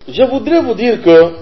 Je voudrais vous dire que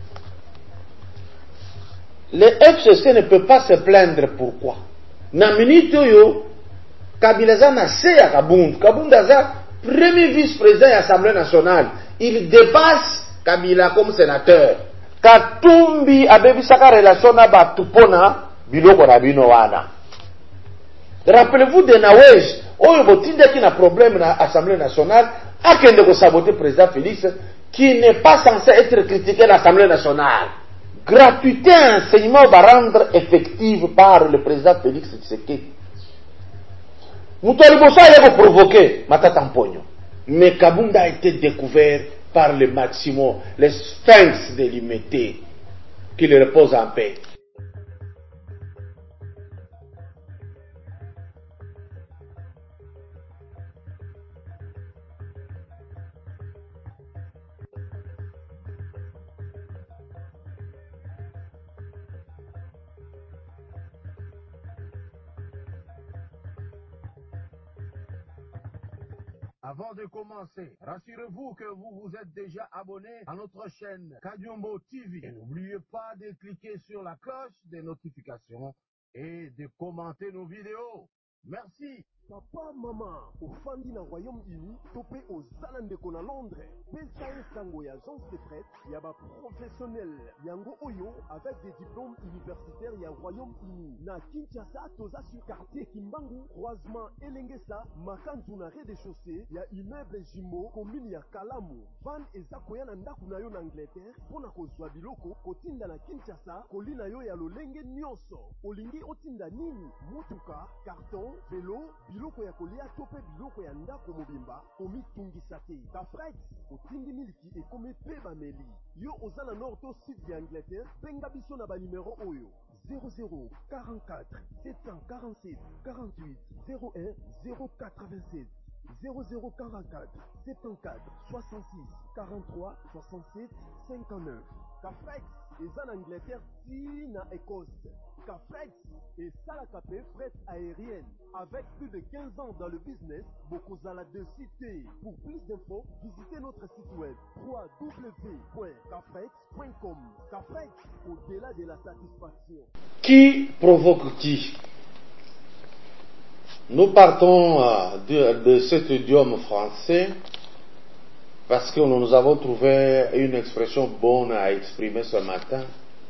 les FCC ne peuvent pas se plaindre. Pourquoi? Na minute yo Kabila za na se ya Kabund. Kabund aza premier vice-président de l'Assemblée nationale. Il dépasse Kabila comme sénateur. Katumbi abebisaka relation na batupona biloko na bino wana. Rappelez-vous de Nawej, oyo botindaki na problème na Assemblée nationale, akende ko saboter président Félix, qui n'est pas censé être critiqué à l'Assemblée nationale. Gratuité enseignement va rendre effective par le président Félix Tshisekedi. Moutoualibosa a provoqué Matata Mponyo. Mais Kabunda a été découvert par le maximum, les sphinx de l'imité, qui le repose en paix. Avant de commencer, rassurez-vous que vous vous êtes déjà abonné à notre chaîne Kadiombo TV. Et n'oubliez pas de cliquer sur la cloche des notifications et de commenter nos vidéos. Merci. Papa, maman, au fandi na Royaume-Uni, topé aux Zalandeko na Londres. Belsaïs Tango ya agence de prête, yaba professionnel. Yango Oyo, avec des diplômes universitaires ya Royaume-Uni. Na Kinshasa, toza sur quartier Kimbangu, croisement Elengesa, Makanzu na rez-de-chaussée, ya immeuble Jimbo, commune ya Kalamu. Van ezakoya na ndaku na yo na Angleterre, pona kozwa biloko, kotinda na Kinshasa, kolina yo ya lolenge nyonso. Olingi otinda nini? Mutuka, carton, vélo, biloko ya kolia tope biloko ya ndako mobimba omitungisa te. Kafrex otindi miliki ekome pe bameli. Yo ozala nord to sud ya Angleterre, benga biso na ba numéro oyo 0044 747 48 01 087 0044 74 66 43 67 59. Kafrex eza na Angleterre ti na Écosse. Kafrex et Salakapé fret aérienne. Avec plus de 15 ans dans le business, Bokozala de cité. Pour plus d'infos, visitez notre site web www.kafrex.com. Kafrex, au-delà de la satisfaction. Qui provoque qui? Nous partons de cet idiome français parce que nous avons trouvé une expression bonne à exprimer ce matin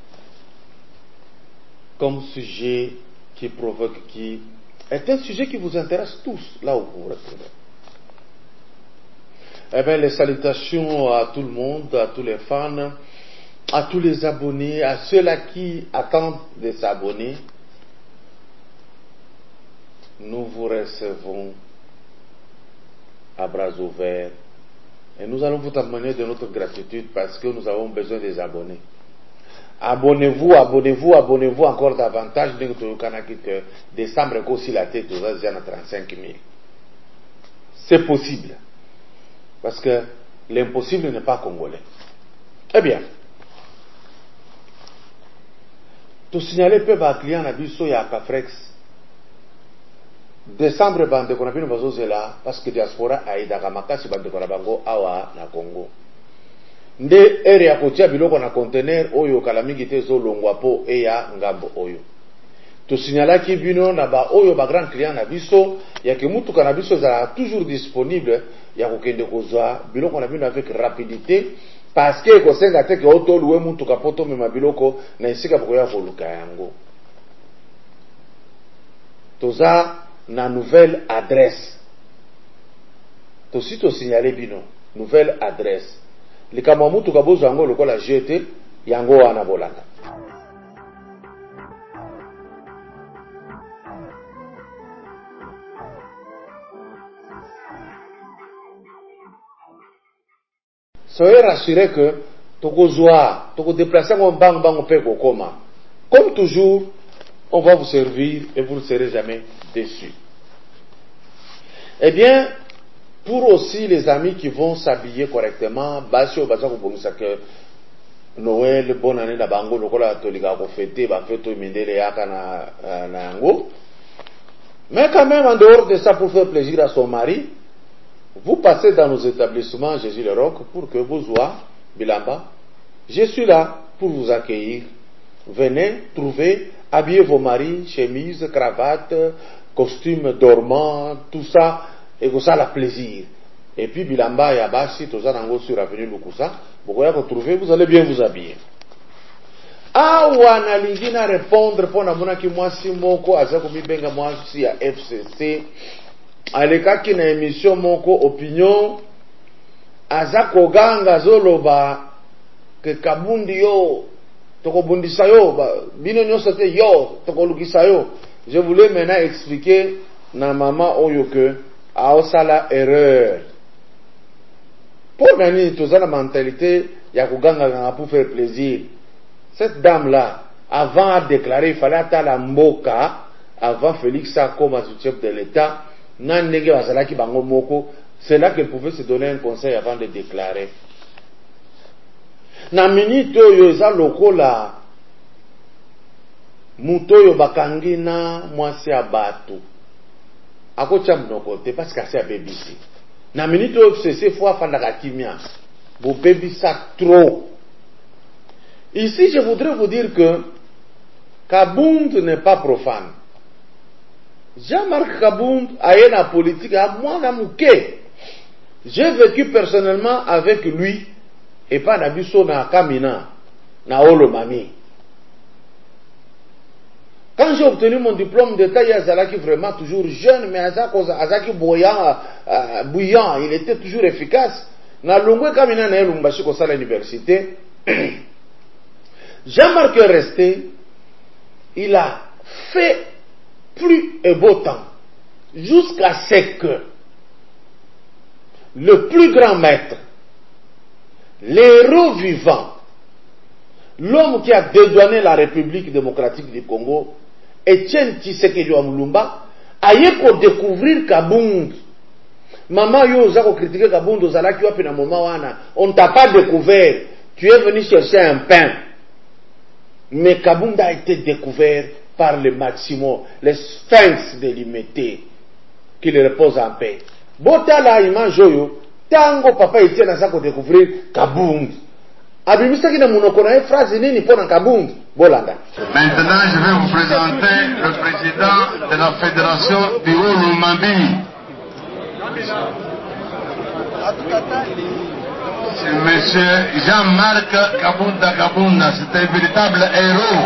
comme sujet qui provoque qui est un sujet qui vous intéresse tous, là où vous vous retrouvez. Eh bien, les salutations à tout le monde, à tous les fans, à tous les abonnés, à ceux-là qui attendent de s'abonner. Nous vous recevons à bras ouverts et nous allons vous amener de notre gratitude parce que nous avons besoin des abonnés. Abonnez-vous, abonnez-vous, abonnez-vous encore davantage. Décembre, aussi la tête aux Asiens à 35 000. C'est possible. Parce que l'impossible n'est pas congolais. Eh bien, tout signaler peu à client à Bisso et à Kafrex. Décembre, bande qu'on a vu nous là parce que diaspora a aidé à Kamakasi bande qu'on a bango awa na Congo. Nde ere ya kotia biloko na conteneur oyo kala mingi te zo longwa po eya ngambo oyo. To signalaki bino na ba oyo ba grand client na biso ya ke mutuka na biso za toujours disponible ya kokende kozwa biloko na bino avec rapidité parce que ko senga te ke auto loué mutuka poto mema biloko na esika boko ya koluka yango. Toza na nouvelle adresse. To si to signaler bino nouvelle adresse. Likama mutu kabozo yango lokola jeté yango wana bolanda. Soyez rassurés que toko déplacer mon bang pe kokoma. Comme toujours, on va vous servir et vous ne serez jamais déçus. Eh bien, pour aussi les amis qui vont s'habiller correctement, basio bazako bongisa que Noël, bonne année na bango lokola tolika ko fêter ba feto mindele yaka na yango. Mais quand même en dehors de ça pour faire plaisir à son mari, vous passez dans nos établissements Jésus le Roc pour que vous soyez Bilamba, je suis là pour vous accueillir. Venez, trouvez, habillez vos maris, chemises, cravates, costumes dormants, tout ça, et vous ça la plaisir. Et puis Bilamba et Abashi, tout ça, sur l'avenue Lukusa, vous voyez retrouver, vous allez bien vous habiller. Awa nalingi na répondre pour na mona ki mwasi moko aza komibenga mwasi ya FCC alekaki na émission moko opinion aza koganga zoloba ke kabundi yo tokobundisa yo bino nyonso te yo tokolukisa yo. Je voulais maintenant expliquer na mama oyo que aosala erreur pour nani tozala mentalité ya koganga pour faire plaisir. Cette dame-là, avant de déclarer, il fallait attendre la Mboka, avant Félix Sarko, chef de l'État, c'est là qu'elle pouvait se donner un conseil avant de déclarer. Na minute yo eza lokola muto yo bakangi na mwasi ya bato. Akocha mnoko te parce que c'est bébisi. Na minute yo c'est fois fandaka kimia. Bo bébisa trop. Ici, je voudrais vous dire que Kabound n'est pas profane. Jean-Marc Kabound a eu la politique à moi namouké. J'ai vécu personnellement avec lui et pas Nabiso na Kamina, na Olomami. Quand j'ai obtenu mon diplôme d'état, il y a Zalaki vraiment toujours jeune, mais Azaki bouillant, il était toujours efficace. Na Longwe Kamina na Lumbashi Kosa l'université. Jean-Marc est resté, il a fait pluie et beau temps, jusqu'à ce que le plus grand maître, l'héros vivant, l'homme qui a dédouané la République démocratique du Congo, Etienne Tshisekedi Mulumba, aille pour découvrir Kabound. Maman yo zako critiquer Kabound ozala ki wapi na moment wana, on t'a pas découvert, tu es venu chercher un pain. Mais Kabound a été découvert par le maximum, les sphinx de l'imité, qui le repose en paix. Bota la image yo, tango papa Etienne a zako découvrir Kabound. Abimisa ki na munoko na phrase nini pona Kabound? Bolanda. Maintenant, je vais vous présenter le président de la fédération du Haut-Lumambi. C'est monsieur Jean-Marc Kabunda Kabunda, c'est un véritable héros.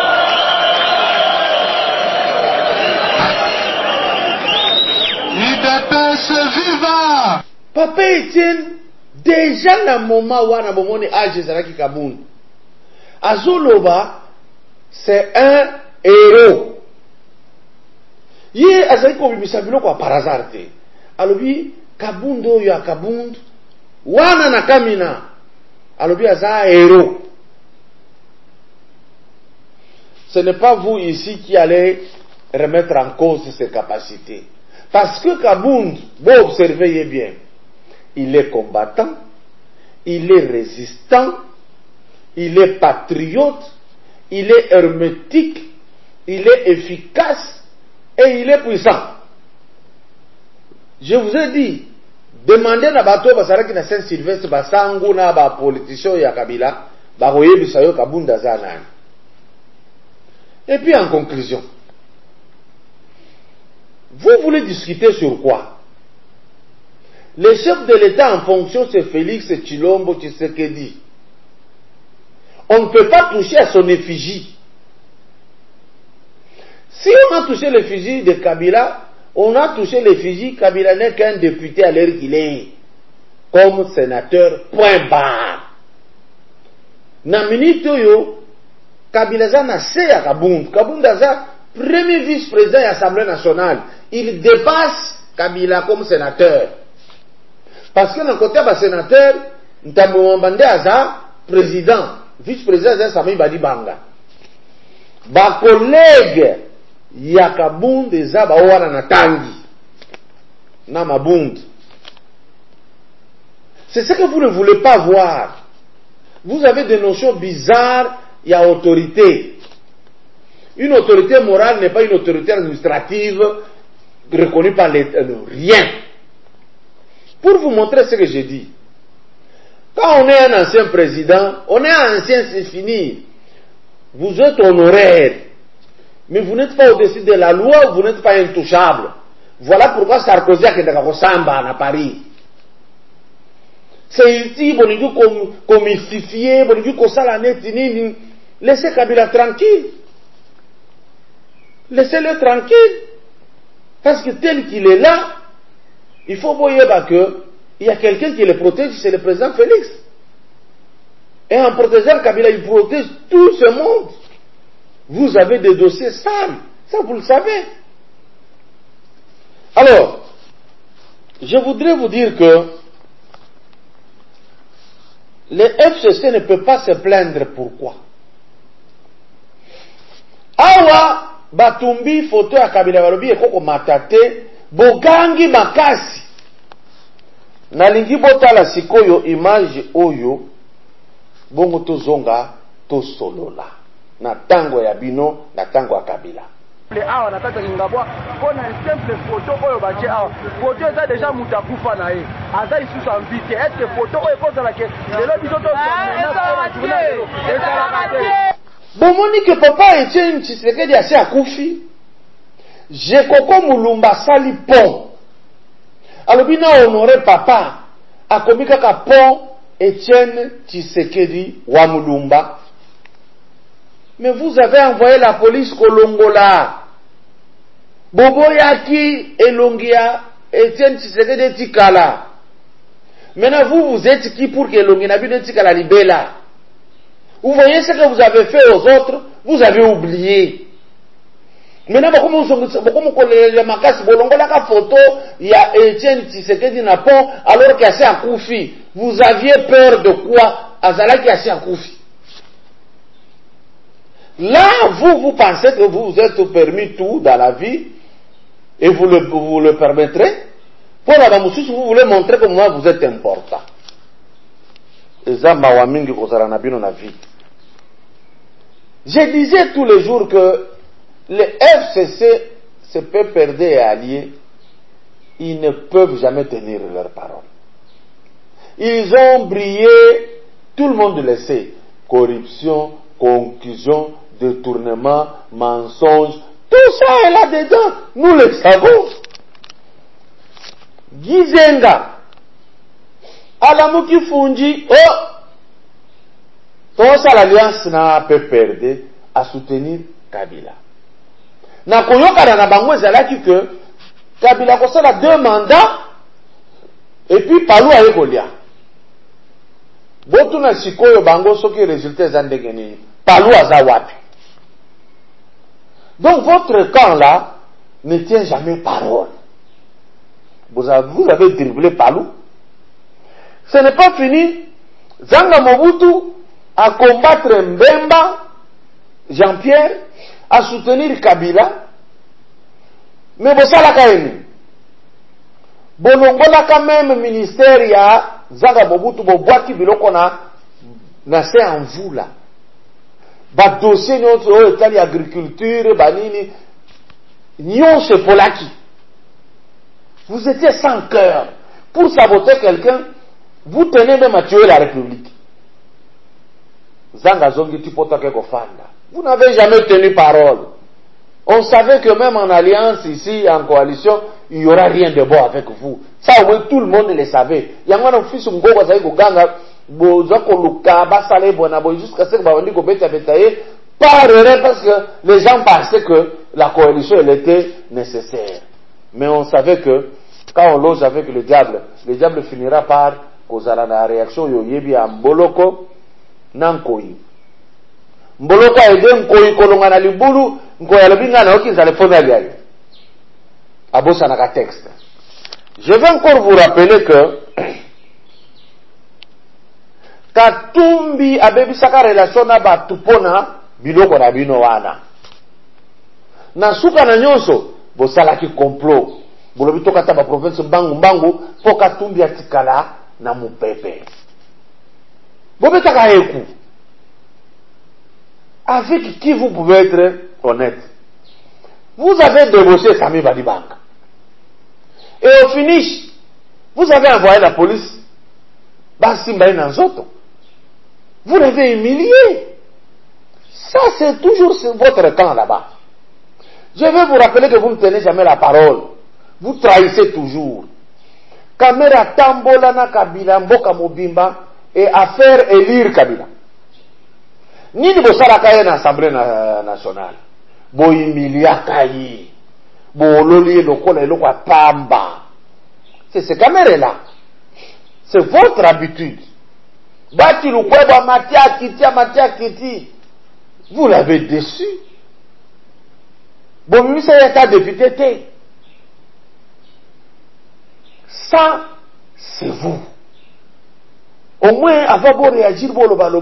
Il dépasse vivant. Papa Etienne, déjà na moment wana bomoni age ezalaki Kabound. Azoloba, c'est un héros. Yé azali kobimisa biloko par hasard te. Alobi Kabound oyo ya Kabound wana na Kamina. Alobi aza héros. Ce n'est pas vous ici qui allez remettre en cause ses capacités. Parce que Kabound, vous observez bien, il est combattant, il est résistant, il est patriote, il est hermétique, il est efficace et il est puissant. Je vous ai dit, demandez na bato basaraki na Saint-Sylvestre basangu na ba politicien ya Kabila, ba koyebisa yo Kabound aza nani. Et puis en conclusion, vous voulez discuter sur quoi? Le chef de l'État en fonction, c'est Félix Tshilombo Tshisekedi. On ne peut pas toucher à son effigie. Si on a touché l'effigie de Kabila, on a touché l'effigie. Kabila n'est qu'un député à l'heure qu'il est, comme sénateur, point barre. Na minute yo, Kabila za na se ya Kabound. Kabound aza premier vice-président de l'Assemblée nationale. Il dépasse Kabila comme sénateur. Parce que dans le côté de sénateur, Ntambo Mbande aza président. Vice-président aza Sami Badi Banga. Ba collègue ya Kabound eza ba wana na tangi. Na Mabound. C'est ce que vous ne voulez pas voir. Vous avez des notions bizarres. Il y a autorité. Une autorité morale n'est pas une autorité administrative reconnue par l'État. Rien. Pour vous montrer ce que j'ai dit, Quand on est un ancien président, on est ancien, c'est fini. Vous êtes honoraire. Mais vous n'êtes pas au-dessus de la loi, vous n'êtes pas intouchable. Voilà pourquoi Sarkozy a été Samba à Paris. C'est ici, on dit qu'on mystifié, on dit qu'on s'en laissez Kabila tranquille. Laissez-le tranquille. Parce que tel qu'il est là, il faut voir que il y a quelqu'un qui le protège, c'est le président Félix. Et en protégeant Kabila, il protège tout ce monde. Vous avez des dossiers sales, ça vous le savez. Alors, je voudrais vous dire que le FCC ne peut pas se plaindre. Pourquoi? Awa batumbi photo ya Kabila balobi ekoko matate bogangi makasi. Nalingi botala sikoyo image oyo bongo tozonga tosolola na tango ya bino na tango ya Kabila. Awa na kata ngabwa pona simple photo oyo bache awa photo eza déjà mutakufa na ye aza isusu invité est que photo oyo kozala ke lelo biso to bomoni que papa Etienne Tshisekedi asi akufi Jekoko Mulumba sali pont alobi na honoré papa akomi kaka pont Etienne Tshisekedi wa Mulumba. Mais vous avez envoyé la police Kolongola. Bobo Yaki Elongia Etienne Tshisekedi Tikala. Maintenant vous êtes qui pour que Elongia Tikala libella? Vous voyez ce que vous avez fait aux autres, vous avez oublié. Maintenant beaucoup de makasi bolongola ka photo il y a Etienne Tshisekedi na pont alors qu'il y a Koufi. Vous aviez peur de quoi? Azala qui a Koufi. Là, vous pensez que vous vous êtes permis tout dans la vie et vous le permettrez. Pour la Bamoussus, vous voulez montrer comment vous êtes important. Et ça, Mawamingi Kozaranabi na vie. Je disais tous les jours que les FCC, ces peu perdus et alliés, ils ne peuvent jamais tenir leur parole. Ils ont brillé, tout le monde le sait. Corruption, conclusion, détournement, mensonge, tout ça est là-dedans. Nous le savons. Gizenga, Alamuki Fungi, oh, tout ça l'alliance n'a pas perdu à soutenir Kabila. Na koyoka na bango ezalaki que Kabila kosala 2 mandats et puis Palou aye kolia. Botu na sikoyo bango soki résultat eza ndenge nini. Palou aza wapi. Donc votre camp là ne tient jamais parole. Vous avez dribblé Palou. Ce n'est pas fini. Zanga Mobutu à combattre Mbemba, Jean-Pierre, à soutenir Kabila. Mais vous savez quand même. Bolongola quand même ministère ya Zanga Mobutu boboaki biloko na c'est en vous là. Ba dossier notre état agriculture banini nyon se polaki. Vous étiez sans cœur pour saboter quelqu'un, vous tenez même à tuer la République. Zanga zongi tipota ke kofanda. Vous n'avez jamais tenu parole. On savait que même en alliance ici, en coalition, il n'y aura rien de bon avec vous. Ça, oui, tout le monde le savait. Il y a un fils de Mgogo, ça y est, Ganga, jusqu'à ce que Bawandi Kobeta Betaye, par erreur, parce que les gens pensaient que la coalition, elle était nécessaire. Mais on savait que, quand on loge avec le diable finira par causer la réaction, yoyebi à Mboloko, Nankoi. Mboloko a aidé Nkoi Kolongana Libulu, Nkoya Lobinga na Oki Zalefona Liaï. Abosa Naka texte. Je vais encore vous rappeler que Katumbi abebisaka relation na batupona biloko na bino wana. Na suka na nyonso bosalaki complot. Bolobi tokata ba province mbangu po Katumbi atikala na mupepe. Bobetaka eku. Avec qui vous pouvez être honnête. Vous avez débauché Sami Badibanga. Et au finish, vous avez envoyé la police Vous l'avez humilié. Ça, c'est toujours votre camp là-bas. Je vais vous rappeler que vous ne tenez jamais la parole. Vous trahissez toujours. Kamera tambola na Kabila, mboka mobimba, et à faire élire Kabila. Nini bosala na Assemblée nationale. Bo humilia kayi. Bo loli lokola eloko pamba. C'est ce caméra là. C'est votre habitude. Bati lukweba matia kiti. Vous l'avez déçu. Bon, lui, c'est un député. Ça, c'est vous. Au moins, avant de réagir,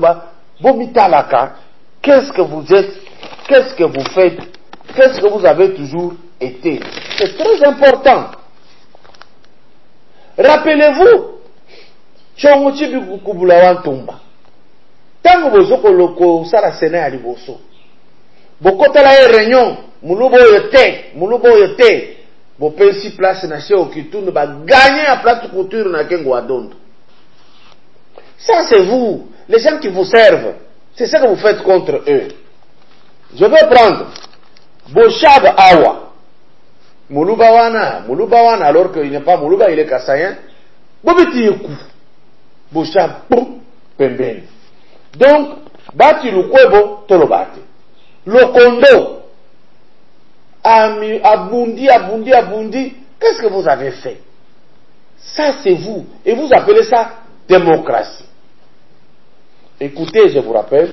qu'est-ce que vous êtes, qu'est-ce que vous faites, qu'est-ce que vous avez toujours été. C'est très important. Rappelez-vous, Chongochibi Kubulawan Tumba. Tango bozoko loko sala sena ya liboso. Bokota la réunion, mulubo yote. Bo pensi place na chez Okitunu ba gagner la place de couture na Kengo Adondo. Ça c'est vous, les gens qui vous servent. C'est ça que vous faites contre eux. Je vais prendre Boshab Awa. Muluba wana alors qu'il n'est pas Muluba, il est Kassayen. Bobeti Yoku. Boshab Pembeni. Donc, bati lukwebo tolobate. Lokondo, abundi. Qu'est-ce que vous avez fait? Ça, c'est vous. Et vous appelez ça démocratie. Écoutez, je vous rappelle,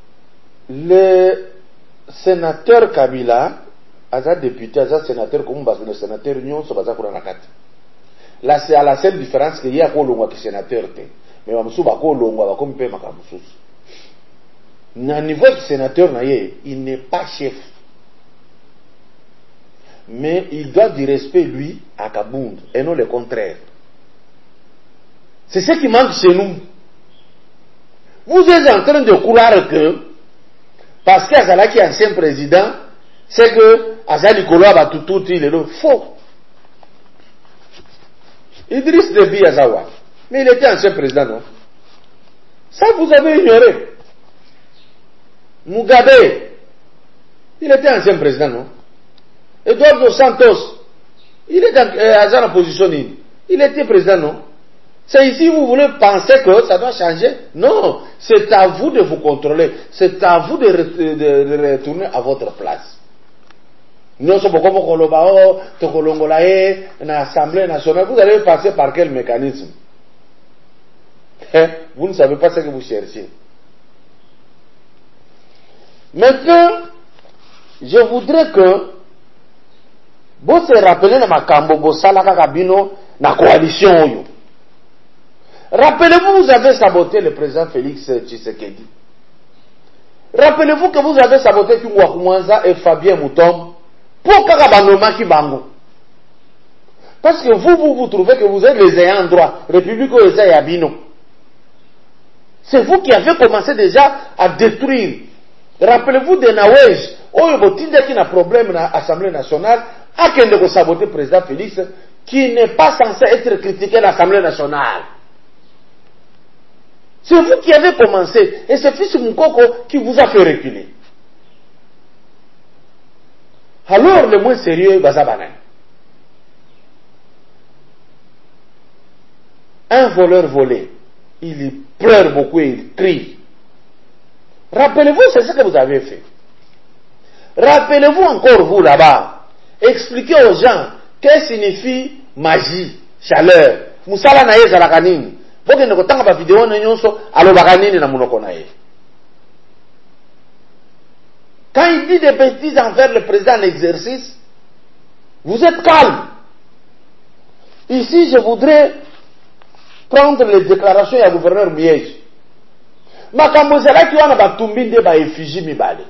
le sénateur Kabila, Aza député, Aza sénateur, comme le sénateur Union, c'est Baza Kouranakati. Là, c'est à la seule différence qu'il y a un sénateur. Mais Mamsou Bako Longwa, comme Pé Makamsous. Na niveau du sénateur, il n'est pas chef. Mais il doit du respect, lui, à Kabound, et non le contraire. C'est ce qui manque chez nous. Vous êtes en train de croire que, parce qu'Azala qui est ancien président, c'est que Azali Koloa va tout, il est faux. Idriss Déby Azawa. Mais il était ancien président, non? Ça, vous avez ignoré. Mugabe, il était ancien président, non? Eduardo Santos, il était en position, il était président, non? C'est ici vous voulez penser que ça doit changer? Non, c'est à vous de vous contrôler, c'est à vous de retourner à votre place. Nous sommes comme Kolobao, Tokolongolae, l'Assemblée nationale, vous allez passer par quel mécanisme? Vous ne savez pas ce que vous cherchez. Maintenant, je voudrais que vous se rappelez ma Makambo Salaka Kabino, la coalition. Rappelez-vous, vous avez saboté le président Félix Tshisekedi. Rappelez-vous que vous avez saboté Kungwa Koumanza et Fabien Moutom pour Kakabanoma Kibango. Parce que vous trouvez que vous êtes les ayants droit, République Oesa Yabino. C'est vous qui avez commencé déjà à détruire. Rappelez-vous de Nawej, Oyobotinda qui n'a problème dans l'Assemblée nationale, à qui ne saboter le président Félix, qui n'est pas censé être critiqué à l'Assemblée nationale. C'est vous qui avez commencé, et c'est Fils Moukoko qui vous a fait reculer. Alors, le moins sérieux, Bazabanan. Un voleur volé, il pleure beaucoup et il crie. Rappelez-vous, c'est ce que vous avez fait. Rappelez-vous encore, vous là-bas, expliquez aux gens qu'est-ce que signifie magie, chaleur. Musala na ye zalaka nini. Boke ndeko tanga ba vidéo na nyonso alobaka nini na munoko na ye. Quand il dit des bêtises envers le président en exercice, vous êtes calme. Ici, je voudrais prendre les déclarations du gouverneur Miège. Makambo zalaki wana batumbi nde ba effigie mibale.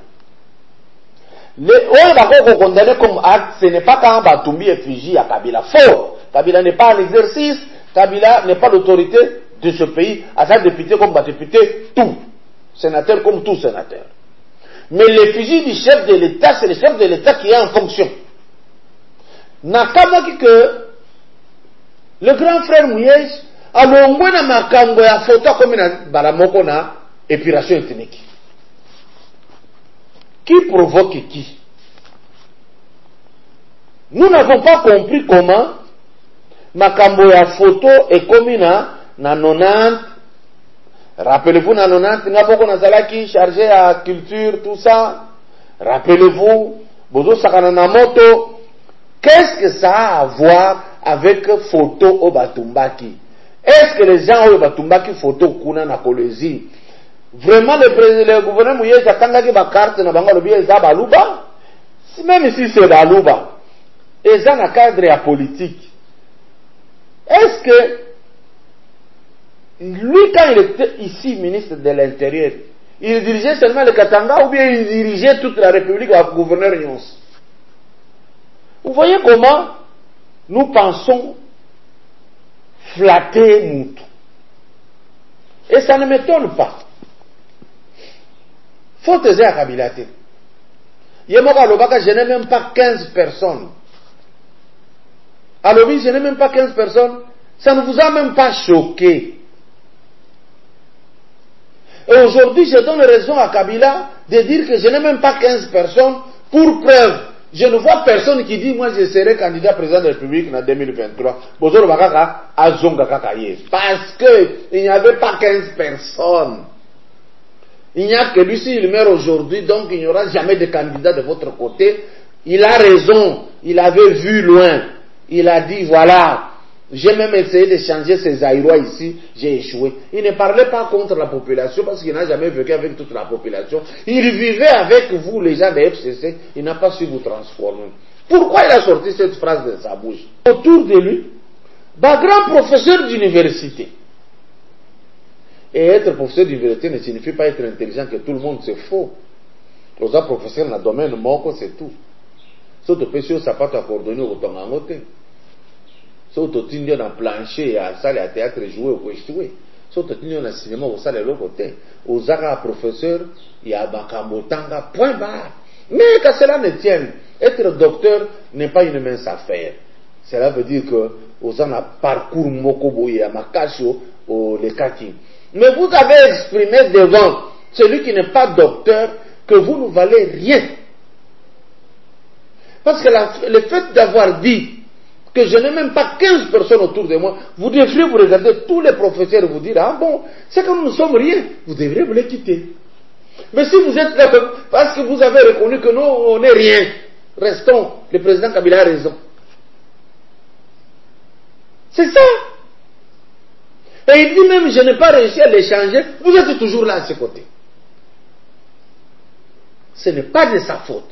Oyo bakoko condamné comme acte, ce n'est pas quand batumbi effigie à Kabila. Faux. Kabila n'est pas en exercice, Kabila n'est pas l'autorité de ce pays, à sa député comme député, tout. Sénateur comme tout sénateur. Mais l'effigie du chef de l'État, c'est le chef de l'État qui est en fonction. Nakamaki que le grand frère Mouyej alongwe na makambo ya photo comme na balamoko na épuration ethnique. Qui provoque qui? Nous n'avons pas compris comment makambo ya photo est comme na 90. Rappelez-vous, na 90, ngaboko na zalaki chargé à culture, tout ça. Rappelez-vous, bozo sakana na moto. Qu'est-ce que ça a à voir avec photo au Batumbaki? Est-ce que les gens au Batumbaki photo kuna na Kolwezi? Vraiment le gouverneur Mouyé Zatanga qui ba carte na bango lobi eza baluba? Même si c'est baluba, eza na cadre ya politique. Est-ce que lui, quand il était ici ministre de l'Intérieur, il dirigeait seulement le Katanga ou bien il dirigeait toute la République au gouverneur Nyons? Vous voyez comment nous pensons flatter Moutou. Et ça ne m'étonne pas. Faut te dire à Kabilate. Yemoka Lobaka, je n'ai même pas 15 personnes. Alors oui, je n'ai même pas 15 personnes. Ça ne vous a même pas choqué. Et aujourd'hui, je donne raison à Kabila de dire que je n'ai même pas 15 personnes. Pour preuve, je ne vois personne qui dit, moi je serai candidat président de la République en 2023. Parce qu'il n'y avait pas 15 personnes. Il n'y a que lui, s'il meurt aujourd'hui, donc il n'y aura jamais de candidat de votre côté. Il a raison, il avait vu loin. Il a dit, voilà, j'ai même essayé de changer ces Aïrois ici, j'ai échoué. Il ne parlait pas contre la population parce qu'il n'a jamais vécu avec toute la population. Il vivait avec vous, les gens de FCC, il n'a pas su vous transformer. Pourquoi il a sorti cette phrase de sa bouche? Autour de lui, grand professeur d'université. Et être professeur d'université ne signifie pas être intelligent, que tout le monde, c'est faux. Les professeurs dans le domaine moko, c'est tout. Sauf que si ça pas coordonné au tongangote. Sauf que tu dans le plancher, à la salle à théâtre, jouer ou échouer. Sauf que tu dans le cinéma, au salle de l'autre côté. Aux arts professeurs, il y a Bakamotanga, point barre. Mais que cela ne tienne, être docteur n'est pas une mince affaire. Cela veut dire que aux ans parcours mokoboye à Makacho, au Lekaki. Mais vous avez exprimé devant celui qui n'est pas docteur que vous ne valez rien. Parce que le fait d'avoir dit que je n'ai même pas 15 personnes autour de moi, vous devriez vous regarder tous les professeurs et vous dire, ah bon, c'est que nous ne sommes rien, vous devriez vous les quitter. Mais si vous êtes là, parce que vous avez reconnu que nous, on n'est rien, restons, le président Kabila a raison. C'est ça. Et il dit même, je n'ai pas réussi à les changer, vous êtes toujours là à ses côtés. Ce n'est pas de sa faute.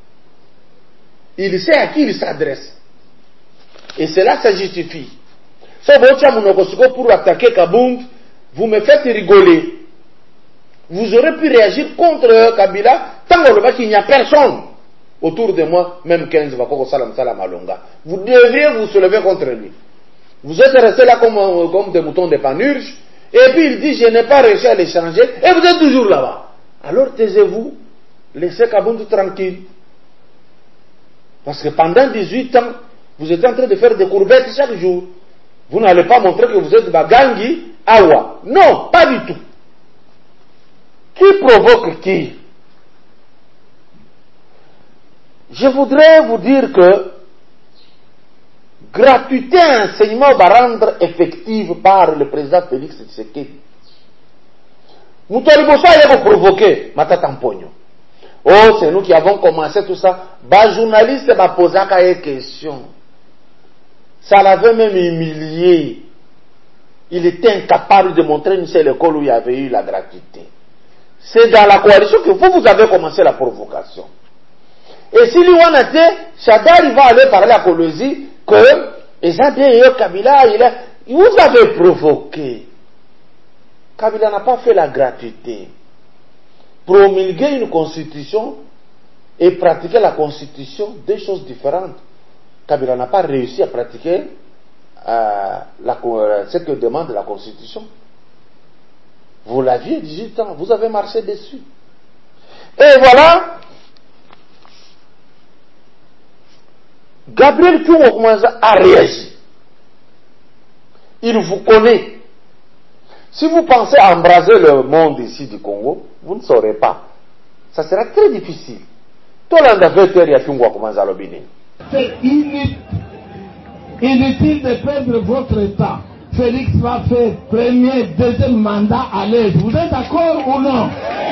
Il sait à qui il s'adresse. Et cela, ça justifie. Pour attaquer Kabound, vous me faites rigoler. Vous aurez pu réagir contre Kabila tant qu'il n'y a personne autour de moi, même 15 vous devriez vous soulever contre lui. Vous êtes resté là comme des moutons de panurge, et puis il dit je n'ai pas réussi à les changer, et vous êtes toujours là-bas. Alors taisez-vous, laissez Kabound tranquille. Parce que pendant 18 ans, vous êtes en train de faire des courbettes chaque jour. Vous n'allez pas montrer que vous êtes Bagangi, Awa. Non, pas du tout. Qui provoque qui? Je voudrais vous dire que gratuité à enseignement va rendre effective par le président Félix Tshisekedi. Moutalibosa a provoqué Matata Mpogno. Oh, c'est nous qui avons commencé tout ça. Bah, journaliste m'a posé une question. Ça l'avait même humilié. Il était incapable de montrer une seule école où il y avait eu la gratuité. C'est dans la coalition que vous avez commencé la provocation. Et si lui, on a dit, Chadar, il va aller parler à Kolwezi, que, Kabila, vous avez provoqué. Kabila n'a pas fait la gratuité. Promulguer une constitution et pratiquer la constitution, deux choses différentes. Kabila n'a pas réussi à pratiquer ce que demande la constitution. Vous l'aviez 18 ans, vous avez marché dessus. Et voilà, Gabriel Kyungo a réagi. Il vous connaît. Si vous pensez embraser le monde ici du Congo, vous ne saurez pas. Ça sera très difficile. Tout le monde avait terre à Kungwa commence à l'obéir. C'est inutile de perdre votre temps. Félix va faire premier, deuxième mandat à l'aise. Vous êtes d'accord ou non?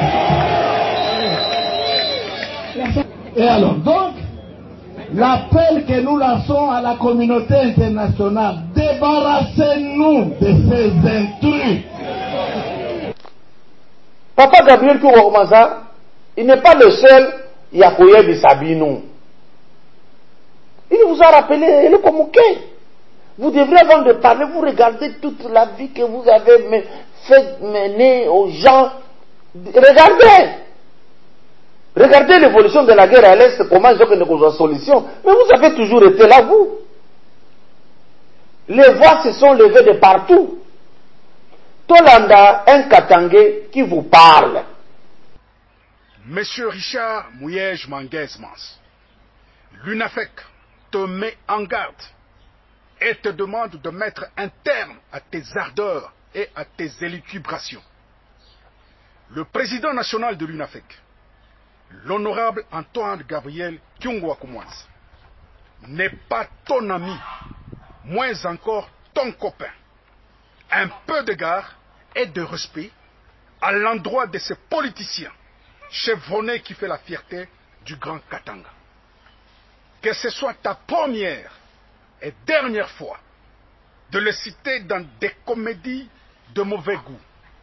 Et alors, donc, l'appel que nous lançons à la communauté internationale, débarrassez-nous de ces intrus. Papa Gabriel Kouroumaza, il n'est pas le seul Yakoye de Sabinou. Il vous a rappelé le Komouké. Vous devrez, avant de parler, vous regarder toute la vie que vous avez fait mener aux gens. Regardez. Regardez l'évolution de la guerre à l'Est, comment ils ont une solution. Mais vous avez toujours été là, vous. Les voix se sont levées de partout. Tolanda, un Katangé qui vous parle. Monsieur Richard Mouyej Manguez-Mans, l'UNAFEC te met en garde et te demande de mettre un terme à tes ardeurs et à tes élucubrations. Le président national de l'UNAFEC, l'honorable Antoine Gabriel Kyungwa Koumanza, n'est pas ton ami, moins encore ton copain. Un peu d'égard et de respect à l'endroit de ces politiciens chevronnés qui fait la fierté du Grand Katanga. Que ce soit ta première et dernière fois de le citer dans des comédies de mauvais goût.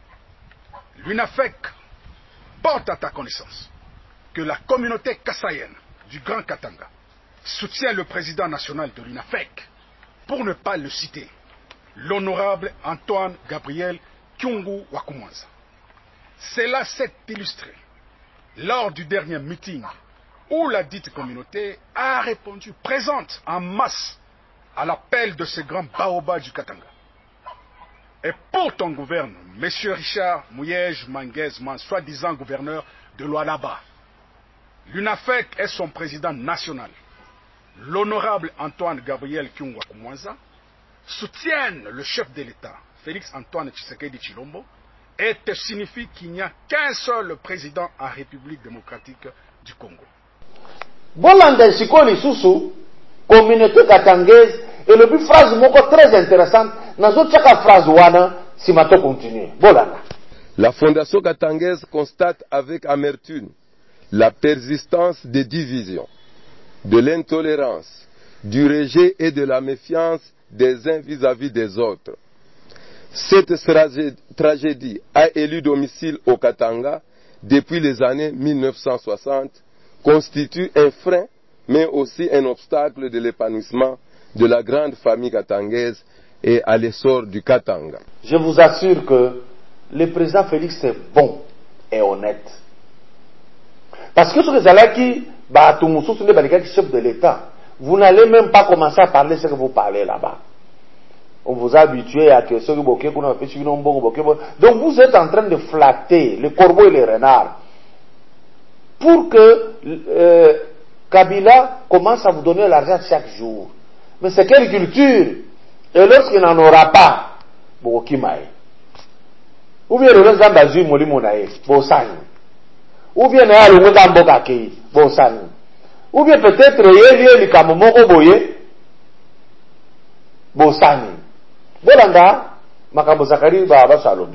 L'UNAFEC porte à ta connaissance que la communauté kassaïenne du Grand Katanga soutient le président national de l'UNAFEC, pour ne pas le citer, l'honorable Antoine Gabriel Kyungu Wakumwanza. Cela s'est illustré lors du dernier meeting où la dite communauté a répondu présente en masse à l'appel de ce grand baobab du Katanga. Et pour ton gouverne, M. Richard Mouyej Manguez-Mans, soi-disant gouverneur de l'Oualaba, l'UNAFEC et son président national, l'honorable Antoine Gabriel Kyungwa Koumanza, soutiennent le chef de l'État, Félix Antoine Tshisekedi Tshilombo, et te signifie qu'il n'y a qu'un seul président en République démocratique du Congo. Bolanda Sikoli Susu, communauté katangaise, et le but phrase moko très intéressante, nazo tchaka phrase wana, si mato continue. Bolanda. La Fondation katangaise constate avec amertume la persistance des divisions, de l'intolérance, du rejet et de la méfiance des uns vis-à-vis des autres. Cette tragédie a élu domicile au Katanga depuis les années 1960, constitue un frein, mais aussi un obstacle de l'épanouissement de la grande famille katangaise et à l'essor du Katanga. Je vous assure que le président Félix est bon et honnête. Parce que ce que Zalaki, chef de l'État, vous n'allez même pas commencer à parler ce que vous parlez là-bas. On vous a habitué à que ceux qui qu'on a fait donc vous êtes en train de flatter les corbeaux et les renards pour que Kabila commence à vous donner l'argent chaque jour. Mais c'est quelle culture? Et lorsqu'il n'en aura pas, ou bien le Zambazu Molimonae, Bosani, ou bien Bosani, ou bien peut-être Yeli Kamomoko Boye, Bosani. Bolanda, Makambo Zakari Baba Salobi.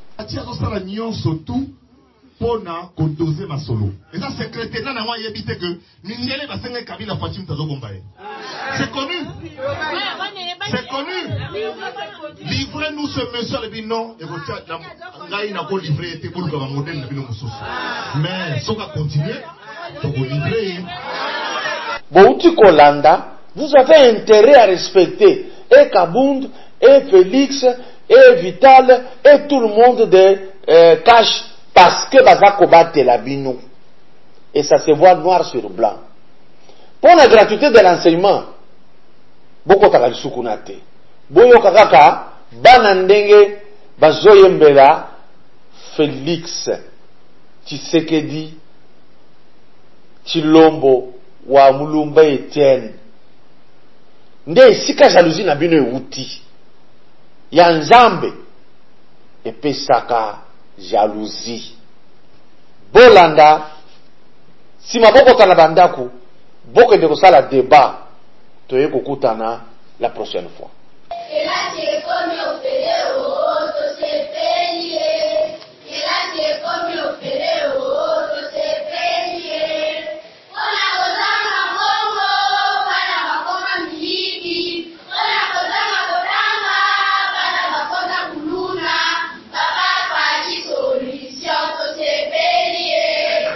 Pona kodoser ma solo. Et ça secrétaire na moi yebite que Mindele va senga Kabila Fatim Tazo Bombaye. C'est connu. C'est connu. Livrez-nous ce monsieur le binon et vous tient ngai na ko livrer te pour que va modèle na binon mususu. Mais ça va continuer. Faut livrer. Bouti Kolanda, vous avez intérêt à respecter et Kabound et Félix et Vital et tout le monde de Cash. Parce que Bazako la bino. Et ça se voit noir sur blanc. Pour la gratuité de l'enseignement, beaucoup de sukunate. Boyo kakaka, banandenge, bazoyembela, Félix, Tshisekedi, Tshilombo, wa Mulumba Etienne. Nde sika jalousie na bino euti. ya nzambe epesaka jalousie. Bolanda sima bokota na bandako bokende kosala débat toye kokutana la prochaine fois. Et là c'est comme au fédéro to se payer. Et là c'est comme au fédéro to se payer. Ona kozanga bongo bana bakoma miliki. Ona kozanga kodanga bana bakoma kuluna. Papa paki solution to se payer.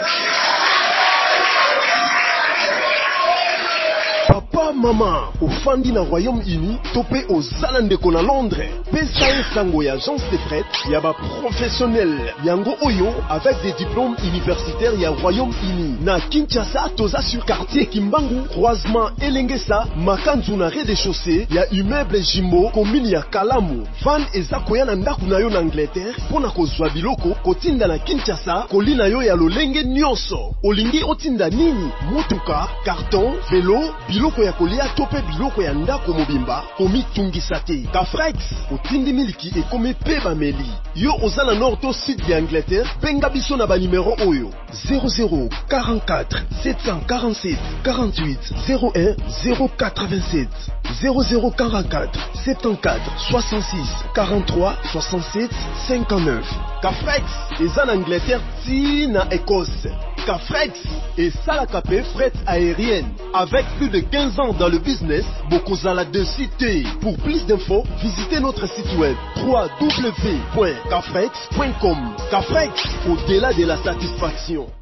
Papa, maman, ofandi na Royaume-Uni, topé aux Alandeko na Londres. Pesa sango ya agence de prêt, ya ba professionnel. Yango oyo avec des diplômes universitaires ya Royaume-Uni. Na Kinshasa, toza sur quartier Kimbangu, croisement Elengesa, makanzu na rez-de-chaussée, ya immeuble Jimbo, commune ya Kalamu. Van eza koya na ndaku na yo na Angleterre, pona kozwa biloko, kotinda na Kinshasa, kolina yo ya lolenge nyonso. Olingi otinda nini? Motuka, carton, vélo, biloko ya kolia tope biloko ya ndako mobimba komi tungisa te. Kafrex otindi miliki ekomi pe bameli. Yo ozala nord to sud de Angleterre, benga biso na ba numéro oyo 0044 747 48 01 087 0044 74 66 43 67 59. Kafrex eza na Angleterre ti na Écosse. Kafrex et Salakapé fret aérienne. Avec plus de 15 ans dans le business, Bokozala de cité. Pour plus d'infos, visitez notre site web www.kafrex.com. Kafrex, au-delà de la satisfaction.